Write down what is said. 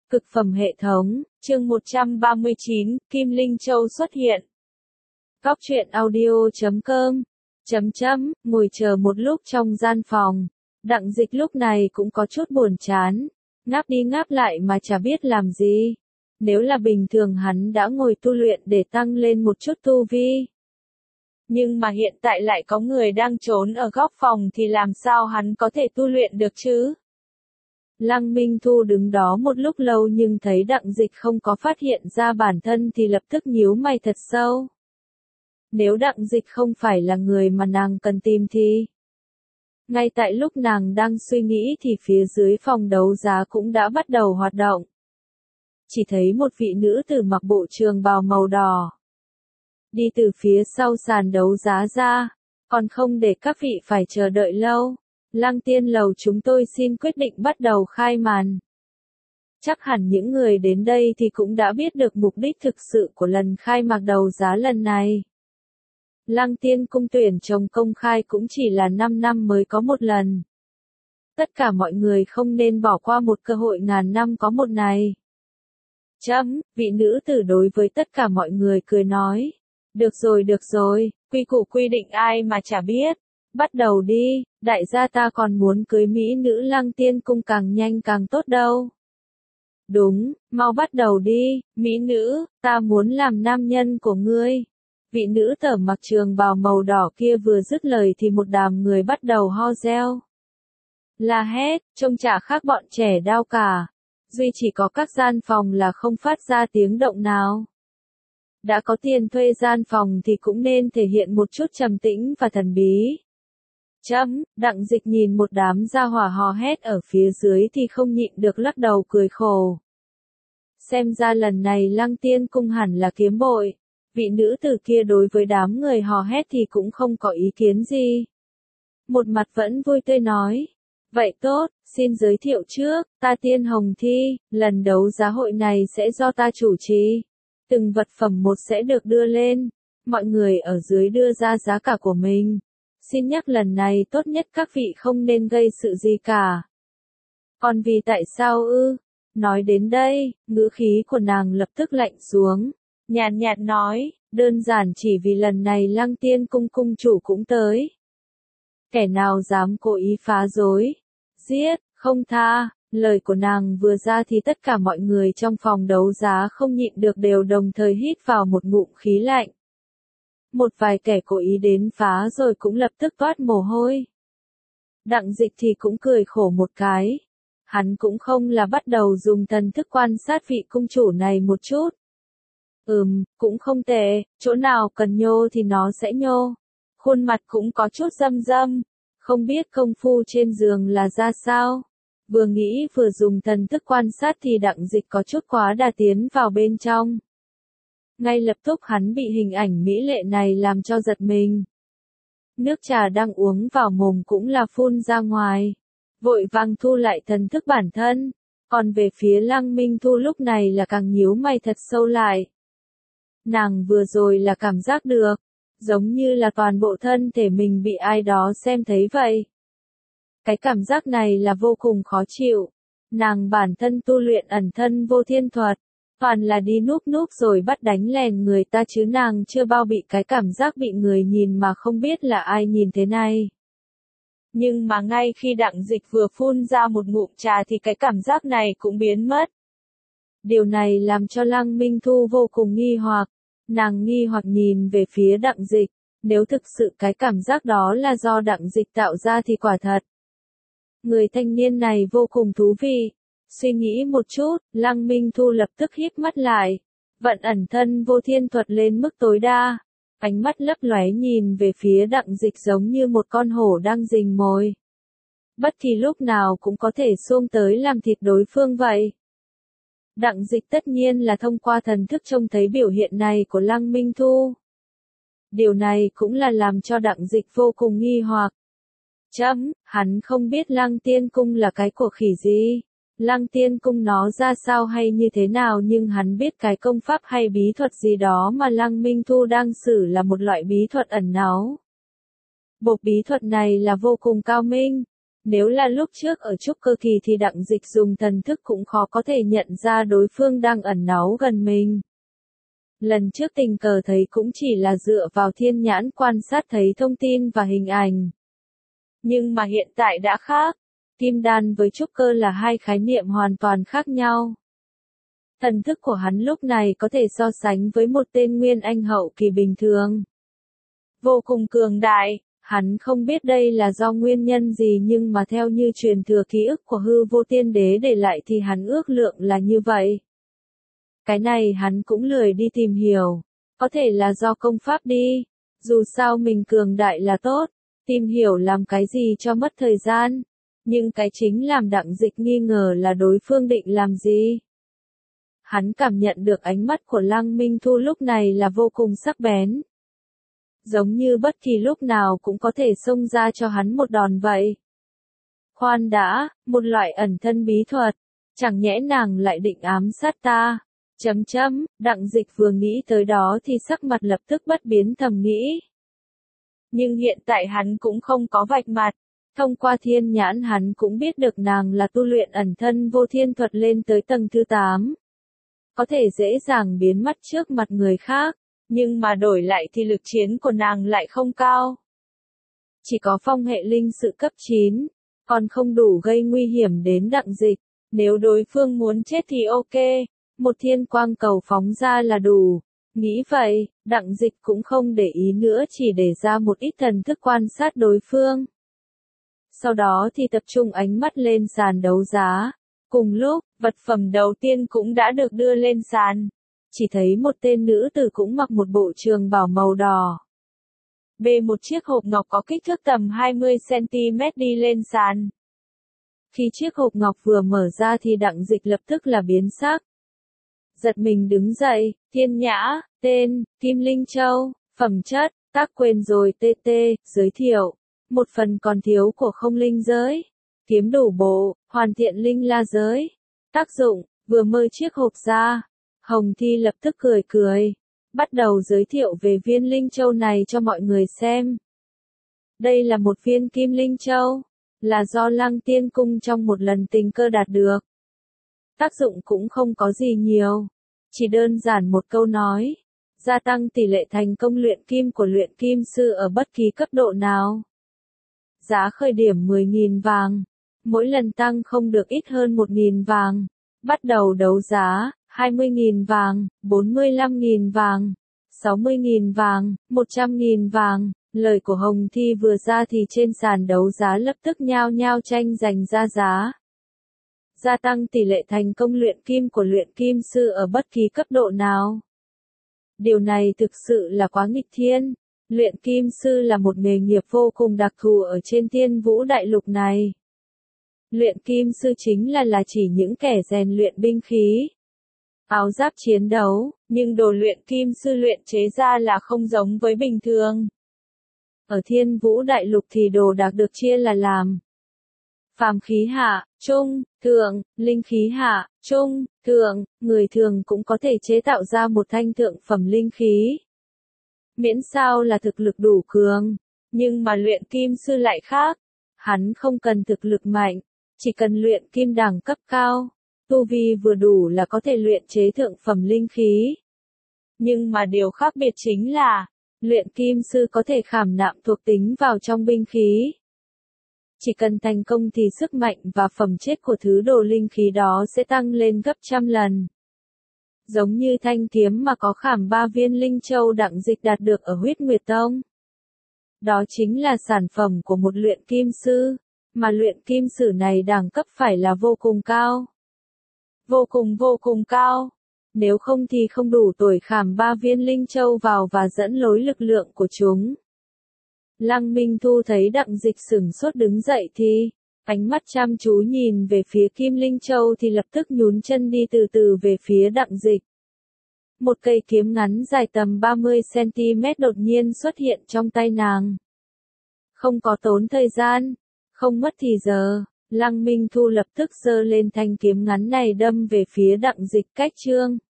Cực phẩm hệ thống, chương 139, Kim Linh Châu xuất hiện. Góc truyện audio.com. Ngồi chờ một lúc trong gian phòng. Đặng Dịch lúc này cũng có chút buồn chán. Ngáp đi ngáp lại mà chả biết làm gì. Nếu là bình thường hắn đã ngồi tu luyện để tăng lên một chút tu vi. Nhưng mà hiện tại lại có người đang trốn ở góc phòng thì làm sao hắn có thể tu luyện được chứ? Lăng Minh Thu đứng đó một lúc lâu nhưng thấy Đặng Dịch không có phát hiện ra bản thân thì lập tức nhíu mày thật sâu. Nếu Đặng Dịch không phải là người mà nàng cần tìm thì... Ngay tại lúc nàng đang suy nghĩ thì phía dưới phòng đấu giá cũng đã bắt đầu hoạt động. Chỉ thấy một vị nữ tử mặc bộ trường bào màu đỏ. Đi từ phía sau sàn đấu giá ra, còn không để các vị phải chờ đợi lâu. Lăng Tiên Lầu chúng tôi xin quyết định bắt đầu khai màn. Chắc hẳn những người đến đây thì cũng đã biết được mục đích thực sự của lần khai mạc đấu giá lần này. Lăng Tiên cung tuyển chồng công khai cũng chỉ là 5 năm mới có một lần. Tất cả mọi người không nên bỏ qua một cơ hội ngàn năm có một này. Vị nữ tử đối với tất cả mọi người cười nói. Được rồi, quy củ quy định ai mà chả biết. Bắt đầu đi, đại gia ta còn muốn cưới mỹ nữ Lăng Tiên cung càng nhanh càng tốt đâu. Đúng, mau bắt đầu đi, mỹ nữ, ta muốn làm nam nhân của ngươi. Vị nữ tử mặc trường bào màu đỏ kia vừa dứt lời thì một đám người bắt đầu ho reo. La hét, trông chả khác bọn trẻ đao cả. Duy chỉ có các gian phòng là không phát ra tiếng động nào. Đã có tiền thuê gian phòng thì cũng nên thể hiện một chút trầm tĩnh và thần bí. Đặng Dịch nhìn một đám gia hỏa hò hét ở phía dưới thì không nhịn được lắc đầu cười khổ. Xem ra lần này Lăng Tiên cung hẳn là kiếm bội. Vị nữ tử kia đối với đám người hò hét thì cũng không có ý kiến gì. Một mặt vẫn vui tươi nói. Vậy tốt, xin giới thiệu trước, ta Tiên Hồng Thi, lần đấu giá hội này sẽ do ta chủ trì. Từng vật phẩm một sẽ được đưa lên. Mọi người ở dưới đưa ra giá cả của mình. Xin nhắc lần này tốt nhất các vị không nên gây sự gì cả. Còn vì tại sao ư? Nói đến đây, ngữ khí của nàng lập tức lạnh xuống. Nhàn nhạt nói, đơn giản chỉ vì lần này Lăng Tiên cung cung chủ cũng tới. Kẻ nào dám cố ý phá rối, giết, không tha. Lời của nàng vừa ra thì tất cả mọi người trong phòng đấu giá không nhịn được đều đồng thời hít vào một ngụm khí lạnh. Một vài kẻ cố ý đến phá rồi cũng lập tức toát mồ hôi. Đặng Dịch thì cũng cười khổ một cái. Hắn cũng không là bắt đầu dùng thần thức quan sát vị cung chủ này một chút. Cũng không tệ, chỗ nào cần nhô thì nó sẽ nhô. Khuôn mặt cũng có chút râm râm, không biết công phu trên giường là ra sao. Vừa nghĩ vừa dùng thần thức quan sát thì Đặng Dịch có chút quá đà tiến vào bên trong. Ngay lập tức hắn bị hình ảnh mỹ lệ này làm cho giật mình. Nước trà đang uống vào mồm cũng là phun ra ngoài. Vội vàng thu lại thần thức bản thân. Còn về phía Lăng Minh Thu lúc này là càng nhíu mày thật sâu lại. Nàng vừa rồi là cảm giác được. Giống như là toàn bộ thân thể mình bị ai đó xem thấy vậy. Cái cảm giác này là vô cùng khó chịu. Nàng bản thân tu luyện ẩn thân vô thiên thuật. Toàn là đi núp rồi bắt đánh lèn người ta chứ nàng chưa bao bị cái cảm giác bị người nhìn mà không biết là ai nhìn thế này. Nhưng mà ngay khi Đặng Dịch vừa phun ra một ngụm trà thì cái cảm giác này cũng biến mất. Điều này làm cho Lăng Minh Thu vô cùng nghi hoặc. Nàng nghi hoặc nhìn về phía Đặng Dịch. Nếu thực sự cái cảm giác đó là do Đặng Dịch tạo ra thì quả thật. Người thanh niên này vô cùng thú vị. Suy nghĩ một chút, Lăng Minh Thu lập tức híp mắt lại. Vận ẩn thân vô thiên thuật lên mức tối đa. Ánh mắt lấp lóe nhìn về phía Đặng Dịch giống như một con hổ đang rình mồi. Bất kỳ lúc nào cũng có thể xông tới làm thịt đối phương vậy. Đặng Dịch tất nhiên là thông qua thần thức trông thấy biểu hiện này của Lăng Minh Thu. Điều này cũng là làm cho Đặng Dịch vô cùng nghi hoặc. Hắn không biết Lăng Tiên cung là cái của khỉ gì. Lăng Tiên cung nó ra sao hay như thế nào nhưng hắn biết cái công pháp hay bí thuật gì đó mà Lăng Minh Thu đang sử là một loại bí thuật ẩn náu. Bộ bí thuật này là vô cùng cao minh. Nếu là lúc trước ở trúc cơ kỳ thì Đặng Dịch dùng thần thức cũng khó có thể nhận ra đối phương đang ẩn náu gần mình. Lần trước tình cờ thấy cũng chỉ là dựa vào thiên nhãn quan sát thấy thông tin và hình ảnh. Nhưng mà hiện tại đã khác. Kim đan với trúc cơ là hai khái niệm hoàn toàn khác nhau. Thần thức của hắn lúc này có thể so sánh với một tên nguyên anh hậu kỳ bình thường. Vô cùng cường đại, hắn không biết đây là do nguyên nhân gì nhưng mà theo như truyền thừa ký ức của hư vô tiên đế để lại thì hắn ước lượng là như vậy. Cái này hắn cũng lười đi tìm hiểu, có thể là do công pháp đi, dù sao mình cường đại là tốt, tìm hiểu làm cái gì cho mất thời gian, nhưng cái chính làm Đặng Dịch nghi ngờ là đối phương định làm gì. Hắn cảm nhận được ánh mắt của Lăng Minh Thu lúc này là vô cùng sắc bén. Giống như bất kỳ lúc nào cũng có thể xông ra cho hắn một đòn vậy. Khoan đã, một loại ẩn thân bí thuật, chẳng nhẽ nàng lại định ám sát ta. Đặng Dịch vừa nghĩ tới đó thì sắc mặt lập tức bất biến thầm nghĩ. Nhưng hiện tại hắn cũng không có vạch mặt, thông qua thiên nhãn hắn cũng biết được nàng là tu luyện ẩn thân vô thiên thuật lên tới tầng thứ 8. Có thể dễ dàng biến mất trước mặt người khác, nhưng mà đổi lại thì lực chiến của nàng lại không cao. Chỉ có phong hệ linh sự cấp 9, còn không đủ gây nguy hiểm đến Đặng Dịch, nếu đối phương muốn chết thì ok. Một thiên quang cầu phóng ra là đủ. Nghĩ vậy, Đặng Dịch cũng không để ý nữa chỉ để ra một ít thần thức quan sát đối phương. Sau đó thì tập trung ánh mắt lên sàn đấu giá. Cùng lúc, vật phẩm đầu tiên cũng đã được đưa lên sàn. Chỉ thấy một tên nữ tử cũng mặc một bộ trường bào màu đỏ. Bê một chiếc hộp ngọc có kích thước tầm 20cm đi lên sàn. Khi chiếc hộp ngọc vừa mở ra thì Đặng Dịch lập tức là biến sắc. Giật mình đứng dậy, thiên nhã, tên, Kim Linh Châu, phẩm chất, tác quên rồi TT, giới thiệu. Một phần còn thiếu của không linh giới. Kiếm đủ bộ, hoàn thiện linh la giới. Tác dụng, vừa mở chiếc hộp ra. Hồng Thi lập tức cười cười. Bắt đầu giới thiệu về viên Linh Châu này cho mọi người xem. Đây là một viên Kim Linh Châu. Là do Lăng Tiên Cung trong một lần tình cơ đạt được. Tác dụng cũng không có gì nhiều. Chỉ đơn giản một câu nói. Gia tăng tỷ lệ thành công luyện kim của luyện kim sư ở bất kỳ cấp độ nào. Giá khởi điểm 10.000 vàng. Mỗi lần tăng không được ít hơn 1.000 vàng. Bắt đầu đấu giá, 20.000 vàng, 45.000 vàng, 60.000 vàng, 100.000 vàng. Lời của Hồng Thi vừa ra thì trên sàn đấu giá lập tức nhao nhao tranh giành ra giá. Gia tăng tỷ lệ thành công luyện kim của luyện kim sư ở bất kỳ cấp độ nào. Điều này thực sự là quá nghịch thiên. Luyện kim sư là một nghề nghiệp vô cùng đặc thù ở trên Thiên Vũ Đại Lục này. Luyện kim sư chính là chỉ những kẻ rèn luyện binh khí, áo giáp chiến đấu, nhưng đồ luyện kim sư luyện chế ra là không giống với bình thường. Ở Thiên Vũ Đại Lục thì đồ đạc được chia là làm phàm khí hạ, trung, thượng, linh khí hạ, trung, thượng, người thường cũng có thể chế tạo ra một thanh thượng phẩm linh khí. Miễn sao là thực lực đủ cường, nhưng mà luyện kim sư lại khác. Hắn không cần thực lực mạnh, chỉ cần luyện kim đẳng cấp cao, tu vi vừa đủ là có thể luyện chế thượng phẩm linh khí. Nhưng mà điều khác biệt chính là, luyện kim sư có thể khảm nạm thuộc tính vào trong binh khí. Chỉ cần thành công thì sức mạnh và phẩm chất của thứ đồ linh khí đó sẽ tăng lên gấp trăm lần. Giống như thanh kiếm mà có khảm 3 viên linh châu Đặng Dịch đạt được ở Huyết Nguyệt Tông. Đó chính là sản phẩm của một luyện kim sư, mà luyện kim sư này đẳng cấp phải là vô cùng cao. Vô cùng cao. Nếu không thì không đủ tuổi khảm 3 viên linh châu vào và dẫn lối lực lượng của chúng. Lăng Minh Thu thấy Đặng Dịch sửng sốt đứng dậy thì, ánh mắt chăm chú nhìn về phía Kim Linh Châu thì lập tức nhún chân đi từ từ về phía Đặng Dịch. Một cây kiếm ngắn dài tầm 30cm đột nhiên xuất hiện trong tay nàng. Không có tốn thời gian, không mất thì giờ, Lăng Minh Thu lập tức giơ lên thanh kiếm ngắn này đâm về phía Đặng Dịch cách chương.